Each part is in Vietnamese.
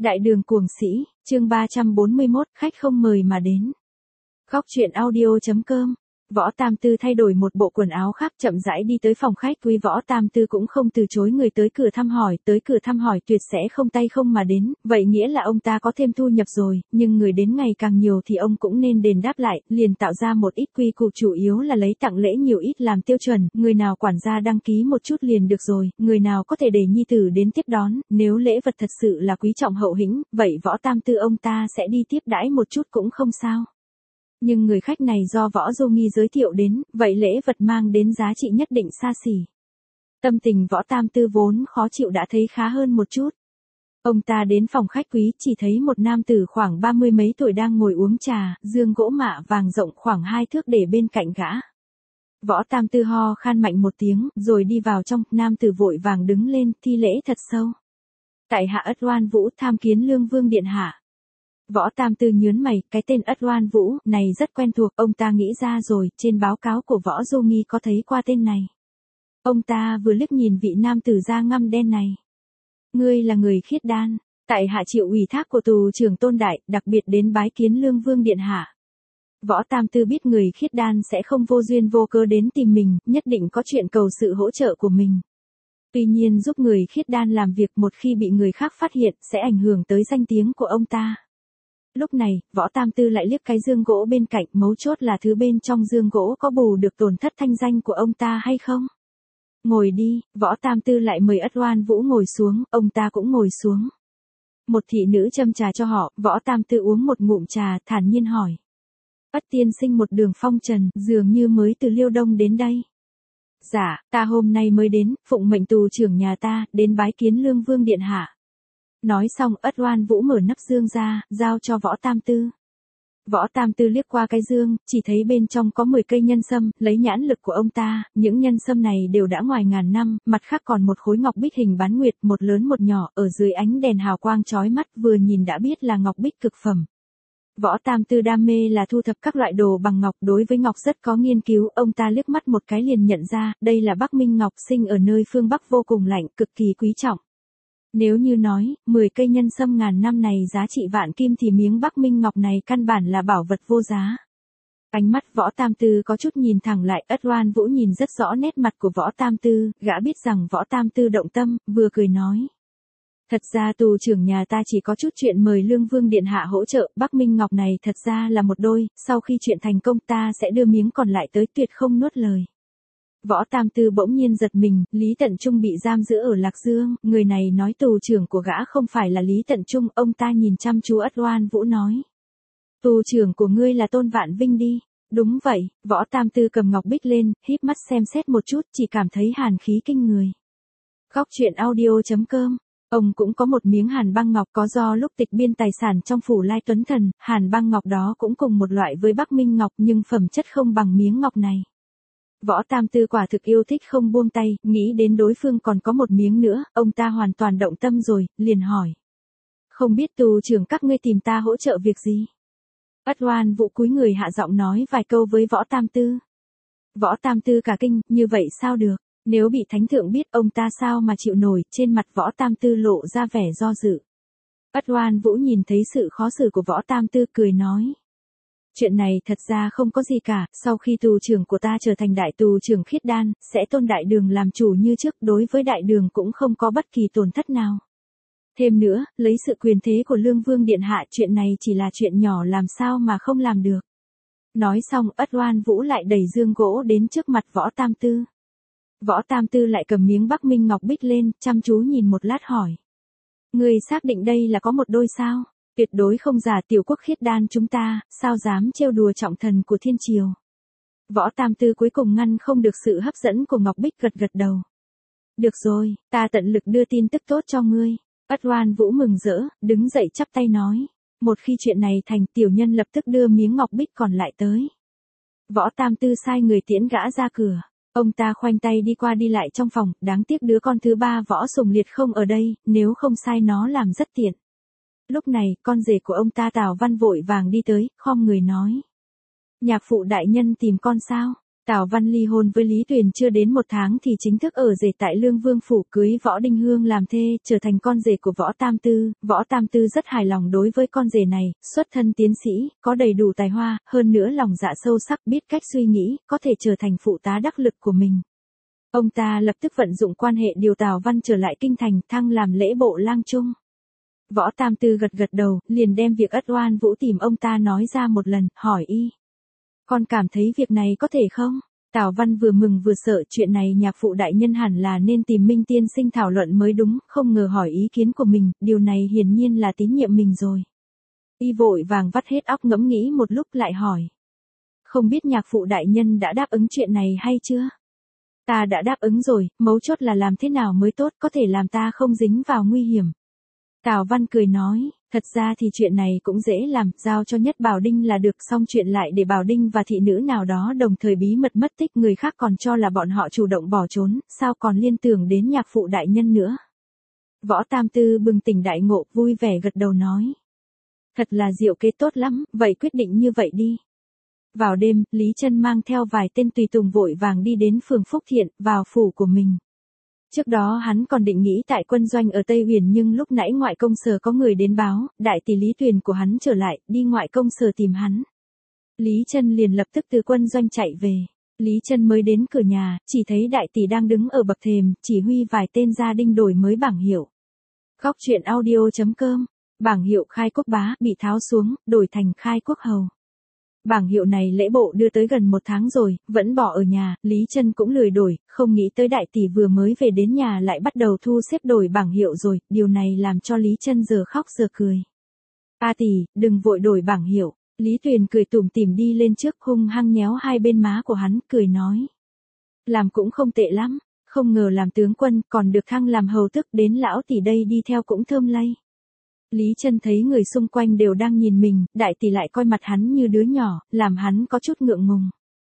Đại đường cuồng sĩ, chương 341, khách không mời mà đến. Góc truyện audio.com. Võ Tam Tư thay đổi một bộ quần áo khác chậm rãi đi tới phòng khách. Quý Võ Tam Tư cũng không từ chối người tới cửa thăm hỏi tuyệt sẽ không tay không mà đến, vậy nghĩa là ông ta có thêm thu nhập rồi, nhưng người đến ngày càng nhiều thì ông cũng nên đền đáp lại, liền tạo ra một ít quy củ, chủ yếu là lấy tặng lễ nhiều ít làm tiêu chuẩn, người nào quản gia đăng ký một chút liền được rồi, người nào có thể để nhi tử đến tiếp đón, nếu lễ vật thật sự là quý trọng hậu hĩnh, vậy Võ Tam Tư ông ta sẽ đi tiếp đãi một chút cũng không sao. Nhưng người khách này do Võ Du Nghi giới thiệu đến, vậy lễ vật mang đến giá trị nhất định xa xỉ. Tâm tình Võ Tam Tư vốn khó chịu đã thấy khá hơn một chút. Ông ta đến phòng khách quý chỉ thấy một nam tử khoảng 30 mấy tuổi đang ngồi uống trà, giường gỗ mạ vàng rộng khoảng 2 thước để bên cạnh gã. Võ Tam Tư ho khan mạnh một tiếng, rồi đi vào trong, nam tử vội vàng đứng lên, thi lễ thật sâu. Tại hạ Ất Oan Vũ tham kiến Lương Vương điện hạ. Võ Tam Tư nhớn mày, cái tên Ất Oan Vũ này rất quen thuộc, ông ta nghĩ ra rồi, trên báo cáo của Võ Du Nghi có thấy qua tên này. Ông ta vừa liếc nhìn vị nam tử da ngăm đen này. Ngươi là người khiết đan, tại hạ chịu ủy thác của tù trưởng Tôn Đại, đặc biệt đến bái kiến Lương Vương điện hạ. Võ Tam Tư biết người khiết đan sẽ không vô duyên vô cớ đến tìm mình, nhất định có chuyện cầu sự hỗ trợ của mình. Tuy nhiên giúp người khiết đan làm việc một khi bị người khác phát hiện sẽ ảnh hưởng tới danh tiếng của ông ta. Lúc này, Võ Tam Tư lại liếc cái giường gỗ bên cạnh, mấu chốt là thứ bên trong giường gỗ có bù được tổn thất thanh danh của ông ta hay không? Ngồi đi, Võ Tam Tư lại mời Ất Oan Vũ ngồi xuống, ông ta cũng ngồi xuống. Một thị nữ châm trà cho họ, Võ Tam Tư uống một ngụm trà, thản nhiên hỏi. Ất tiên sinh một đường phong trần, dường như mới từ Liêu Đông đến đây. Dạ, ta hôm nay mới đến, phụng mệnh tù trưởng nhà ta, đến bái kiến Lương Vương điện hạ. Nói xong, Ất Oan Vũ mở nắp dương ra, giao cho Võ Tam Tư. Võ Tam Tư liếc qua cái dương, chỉ thấy bên trong có 10 cây nhân sâm, lấy nhãn lực của ông ta, những nhân sâm này đều đã ngoài ngàn năm, mặt khác còn một khối ngọc bích hình bán nguyệt, một lớn một nhỏ, ở dưới ánh đèn hào quang chói mắt, vừa nhìn đã biết là ngọc bích cực phẩm. Võ Tam Tư đam mê là thu thập các loại đồ bằng ngọc, đối với ngọc rất có nghiên cứu, ông ta liếc mắt một cái liền nhận ra, đây là Bắc Minh ngọc, sinh ở nơi phương Bắc vô cùng lạnh, cực kỳ quý trọng. Nếu như nói, 10 cây nhân sâm ngàn năm này giá trị vạn kim thì miếng Bắc Minh ngọc này căn bản là bảo vật vô giá. Ánh mắt Võ Tam Tư có chút nhìn thẳng lại, Ất Oan Vũ nhìn rất rõ nét mặt của Võ Tam Tư, gã biết rằng Võ Tam Tư động tâm, vừa cười nói. Thật ra tù trưởng nhà ta chỉ có chút chuyện mời Lương Vương điện hạ hỗ trợ, Bắc Minh ngọc này thật ra là một đôi, sau khi chuyện thành công ta sẽ đưa miếng còn lại tới, tuyệt không nuốt lời. Võ Tam Tư bỗng nhiên giật mình, Lý Tận Trung bị giam giữ ở Lạc Dương, người này nói tù trưởng của gã không phải là Lý Tận Trung, ông ta nhìn chăm chú Ất Oan Vũ nói. Tù trưởng của ngươi là Tôn Vạn Vinh đi. Đúng vậy, Võ Tam Tư cầm ngọc bích lên, híp mắt xem xét một chút, chỉ cảm thấy hàn khí kinh người. Góc truyện audio.com. Ông cũng có một miếng hàn băng ngọc, có do lúc tịch biên tài sản trong phủ Lai Tuấn Thần, hàn băng ngọc đó cũng cùng một loại với Bắc Minh ngọc nhưng phẩm chất không bằng miếng ngọc này. Võ Tam Tư quả thực yêu thích không buông tay, nghĩ đến đối phương còn có một miếng nữa, ông ta hoàn toàn động tâm rồi, liền hỏi. Không biết tù trưởng các ngươi tìm ta hỗ trợ việc gì? Ất Oan Vũ cúi người hạ giọng nói vài câu với Võ Tam Tư. Võ Tam Tư cả kinh, như vậy sao được? Nếu bị thánh thượng biết ông ta sao mà chịu nổi, trên mặt Võ Tam Tư lộ ra vẻ do dự. Ất Oan Vũ nhìn thấy sự khó xử của Võ Tam Tư cười nói. Chuyện này thật ra không có gì cả, sau khi tù trưởng của ta trở thành đại tù trưởng khiết đan, sẽ tôn đại đường làm chủ như trước, đối với đại đường cũng không có bất kỳ tổn thất nào. Thêm nữa, lấy sự quyền thế của Lương Vương điện hạ, chuyện này chỉ là chuyện nhỏ làm sao mà không làm được. Nói xong, Ất Oan Vũ lại đẩy dương gỗ đến trước mặt Võ Tam Tư. Võ Tam Tư lại cầm miếng Bắc Minh ngọc bích lên, chăm chú nhìn một lát hỏi. Ngươi xác định đây là có một đôi sao? Tuyệt đối không giả, tiểu quốc khiết đan chúng ta, sao dám trêu đùa trọng thần của thiên triều. Võ Tam Tư cuối cùng ngăn không được sự hấp dẫn của ngọc bích, gật gật đầu. Được rồi, ta tận lực đưa tin tức tốt cho ngươi. Ất Oan Vũ mừng rỡ, đứng dậy chắp tay nói. Một khi chuyện này thành, tiểu nhân lập tức đưa miếng ngọc bích còn lại tới. Võ Tam Tư sai người tiễn gã ra cửa. Ông ta khoanh tay đi qua đi lại trong phòng, đáng tiếc đứa con thứ ba Võ Sùng Liệt không ở đây, nếu không sai nó làm rất tiện. Lúc này, con rể của ông ta Tào Văn vội vàng đi tới, khom người nói. Nhạc phụ đại nhân tìm con sao? Tào Văn ly hôn với Lý Tuyền chưa đến 1 tháng thì chính thức ở rể tại Lương Vương phủ, cưới Võ Đinh Hương làm thê, trở thành con rể của Võ Tam Tư. Võ Tam Tư rất hài lòng đối với con rể này, xuất thân tiến sĩ, có đầy đủ tài hoa, hơn nữa lòng dạ sâu sắc, biết cách suy nghĩ, có thể trở thành phụ tá đắc lực của mình. Ông ta lập tức vận dụng quan hệ điều Tào Văn trở lại kinh thành, thăng làm lễ bộ lang trung. Võ Tam Tư gật gật đầu, liền đem việc Ất Oan Vũ tìm ông ta nói ra một lần, hỏi y. Con cảm thấy việc này có thể không? Tào Văn vừa mừng vừa sợ, chuyện này nhạc phụ đại nhân hẳn là nên tìm Minh tiên sinh thảo luận mới đúng, không ngờ hỏi ý kiến của mình, điều này hiển nhiên là tín nhiệm mình rồi. Y vội vàng vắt hết óc ngẫm nghĩ một lúc lại hỏi. Không biết nhạc phụ đại nhân đã đáp ứng chuyện này hay chưa? Ta đã đáp ứng rồi, mấu chốt là làm thế nào mới tốt, có thể làm ta không dính vào nguy hiểm. Tào Văn cười nói, thật ra thì chuyện này cũng dễ làm, giao cho Nhất Bảo Đinh là được, xong chuyện lại để Bảo Đinh và thị nữ nào đó đồng thời bí mật mất tích, người khác còn cho là bọn họ chủ động bỏ trốn, sao còn liên tưởng đến nhạc phụ đại nhân nữa. Võ Tam Tư bừng tỉnh đại ngộ, vui vẻ gật đầu nói. Thật là diệu kế tốt lắm, vậy quyết định như vậy đi. Vào đêm, Lý Chân mang theo vài tên tùy tùng vội vàng đi đến phường Phúc Thiện, vào phủ của mình. Trước đó hắn còn định nghĩ tại quân doanh ở Tây Huyền, nhưng lúc nãy ngoại công sở có người đến báo, đại tỷ Lý Tuyền của hắn trở lại, đi ngoại công sở tìm hắn. Lý Chân liền lập tức từ quân doanh chạy về. Lý Chân mới đến cửa nhà, chỉ thấy đại tỷ đang đứng ở bậc thềm, chỉ huy vài tên gia đình đổi mới bảng hiệu. Góc truyện audio.com, bảng hiệu Khai Quốc Bá bị tháo xuống, đổi thành Khai Quốc Hầu. Bảng hiệu này lễ bộ đưa tới gần 1 tháng rồi, vẫn bỏ ở nhà, Lý Chân cũng lười đổi, không nghĩ tới đại tỷ vừa mới về đến nhà lại bắt đầu thu xếp đổi bảng hiệu rồi, điều này làm cho Lý Chân giờ khóc giờ cười. A tỷ, đừng vội đổi bảng hiệu. Lý Tuyền cười tủm tỉm đi lên trước, hung hăng nhéo hai bên má của hắn, cười nói. Làm cũng không tệ lắm, không ngờ làm tướng quân còn được thăng làm hầu tước, đến lão tỷ đây đi theo cũng thơm lây. Lý Chân thấy người xung quanh đều đang nhìn mình, đại tỷ lại coi mặt hắn như đứa nhỏ, làm hắn có chút ngượng ngùng.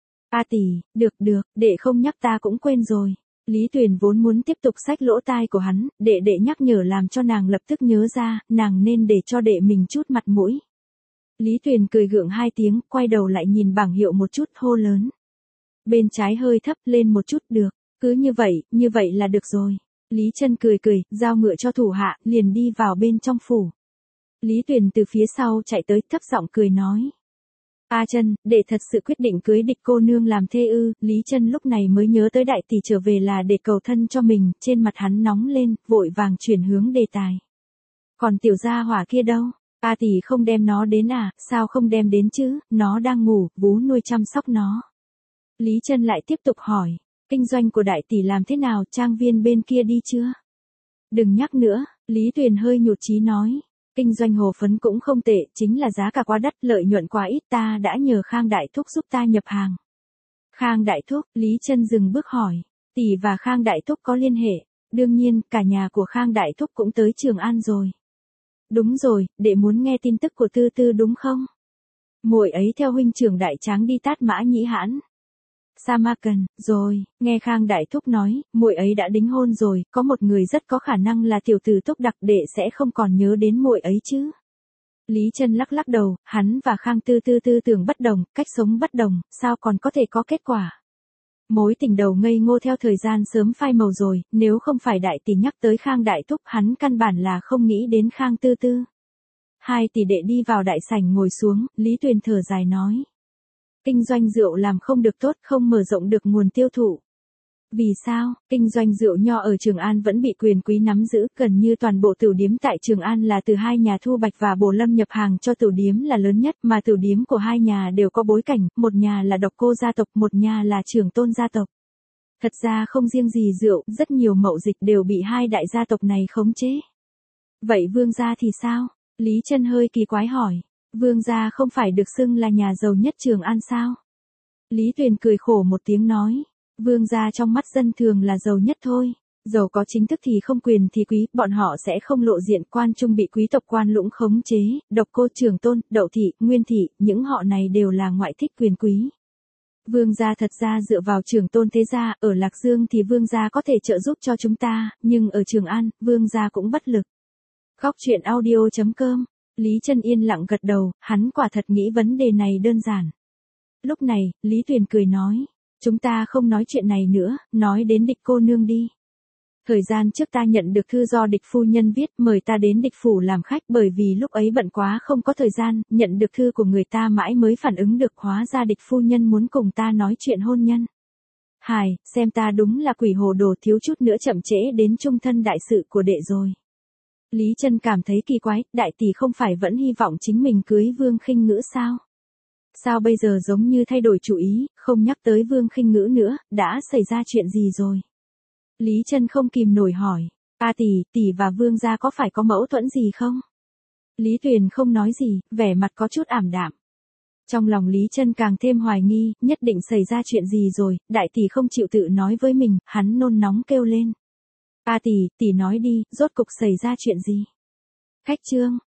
A tỷ, được, đệ không nhắc ta cũng quên rồi. Lý Tuyền vốn muốn tiếp tục xách lỗ tai của hắn, đệ nhắc nhở làm cho nàng lập tức nhớ ra, nàng nên để cho đệ mình chút mặt mũi. Lý Tuyền cười gượng 2 tiếng, quay đầu lại nhìn bảng hiệu một chút, hô lớn. Bên trái hơi thấp lên một chút, được, cứ như vậy là được rồi. Lý Chân cười, giao ngựa cho thủ hạ, liền đi vào bên trong phủ. Lý Tuyền từ phía sau chạy tới, thấp giọng cười nói. A Chân, đệ thật sự quyết định cưới Địch cô nương làm thê ư? Lý Chân lúc này mới nhớ tới đại tỷ trở về là để cầu thân cho mình, trên mặt hắn nóng lên, vội vàng chuyển hướng đề tài. Còn tiểu gia hỏa kia đâu? A tỷ không đem nó đến à? Sao không đem đến chứ? Nó đang ngủ, vú nuôi chăm sóc nó. Lý Chân lại tiếp tục hỏi. Kinh doanh của đại tỷ làm thế nào, trang viên bên kia đi chưa? Đừng nhắc nữa, Lý Tuyền hơi nhụt chí nói. Kinh doanh hồ phấn cũng không tệ, chính là giá cả quá đắt, lợi nhuận quá ít, ta đã nhờ Khang Đại Thúc giúp ta nhập hàng. Khang Đại Thúc, Lý Chân dừng bước hỏi. Tỷ và Khang Đại Thúc có liên hệ, đương nhiên, cả nhà của Khang Đại Thúc cũng tới Trường An rồi. Đúng rồi, đệ muốn nghe tin tức của Tư Tư đúng không? Muội ấy theo huynh trưởng Đại Tráng đi Tát Mã Nhĩ Hãn. Samarkand, rồi, nghe Khang Đại Thúc nói, muội ấy đã đính hôn rồi, có một người rất có khả năng là tiểu tử Túc Đặc, đệ sẽ không còn nhớ đến muội ấy chứ. Lý Chân lắc đầu, hắn và Khang Tư tư tưởng bất đồng, cách sống bất đồng, sao còn có thể có kết quả. Mối tình đầu ngây ngô theo thời gian sớm phai màu rồi, nếu không phải đại tỷ nhắc tới Khang Đại Thúc, hắn căn bản là không nghĩ đến Khang Tư. Hai tỷ đệ đi vào đại sảnh ngồi xuống, Lý Tuyền thở dài nói. Kinh doanh rượu làm không được tốt, không mở rộng được nguồn tiêu thụ. Vì sao? Kinh doanh rượu nho ở Trường An vẫn bị quyền quý nắm giữ, gần như toàn bộ tửu điếm tại Trường An là từ hai nhà Thu Bạch và Bồ Lâm nhập hàng cho tửu điếm là lớn nhất, mà tửu điếm của hai nhà đều có bối cảnh, một nhà là Độc Cô gia tộc, một nhà là Trường Tôn gia tộc. Thật ra không riêng gì rượu, rất nhiều mậu dịch đều bị hai đại gia tộc này khống chế. Vậy Vương gia thì sao? Lý Chân hơi kỳ quái hỏi. Vương gia không phải được xưng là nhà giàu nhất Trường An sao? Lý Tuyền cười khổ một tiếng nói. Vương gia trong mắt dân thường là giàu nhất thôi. Giàu có chính thức thì không quyền thì quý, bọn họ sẽ không lộ diện, quan trung bị quý tộc quan lũng khống chế, Độc Cô, Trường Tôn, Đậu Thị, Nguyên Thị, những họ này đều là ngoại thích quyền quý. Vương gia thật ra dựa vào Trường Tôn thế gia, ở Lạc Dương thì Vương gia có thể trợ giúp cho chúng ta, nhưng ở Trường An, Vương gia cũng bất lực. Góc truyện audio.com, Lý Chân yên lặng gật đầu, hắn quả thật nghĩ vấn đề này đơn giản. Lúc này, Lý Tuyền cười nói, Chúng ta không nói chuyện này nữa, nói đến Địch cô nương đi. Thời gian trước ta nhận được thư do Địch phu nhân viết mời ta đến Địch phủ làm khách, bởi vì lúc ấy bận quá không có thời gian, nhận được thư của người ta mãi mới phản ứng được, hóa ra Địch phu nhân muốn cùng ta nói chuyện hôn nhân. Hài, xem ta đúng là quỷ hồ đồ, thiếu chút nữa chậm trễ đến chung thân đại sự của đệ rồi. Lý Chân cảm thấy kỳ quái, đại tỷ không phải vẫn hy vọng chính mình cưới Vương Khinh Ngữ sao? Sao bây giờ giống như thay đổi chủ ý, không nhắc tới Vương Khinh Ngữ nữa, đã xảy ra chuyện gì rồi? Lý Chân không kìm nổi hỏi, a tỷ và Vương gia có phải có mâu thuẫn gì không? Lý Tuyền không nói gì, vẻ mặt có chút ảm đạm. Trong lòng Lý Chân càng thêm hoài nghi, nhất định xảy ra chuyện gì rồi, đại tỷ không chịu tự nói với mình, hắn nôn nóng kêu lên. A tỷ nói đi, rốt cục xảy ra chuyện gì? Khách trương,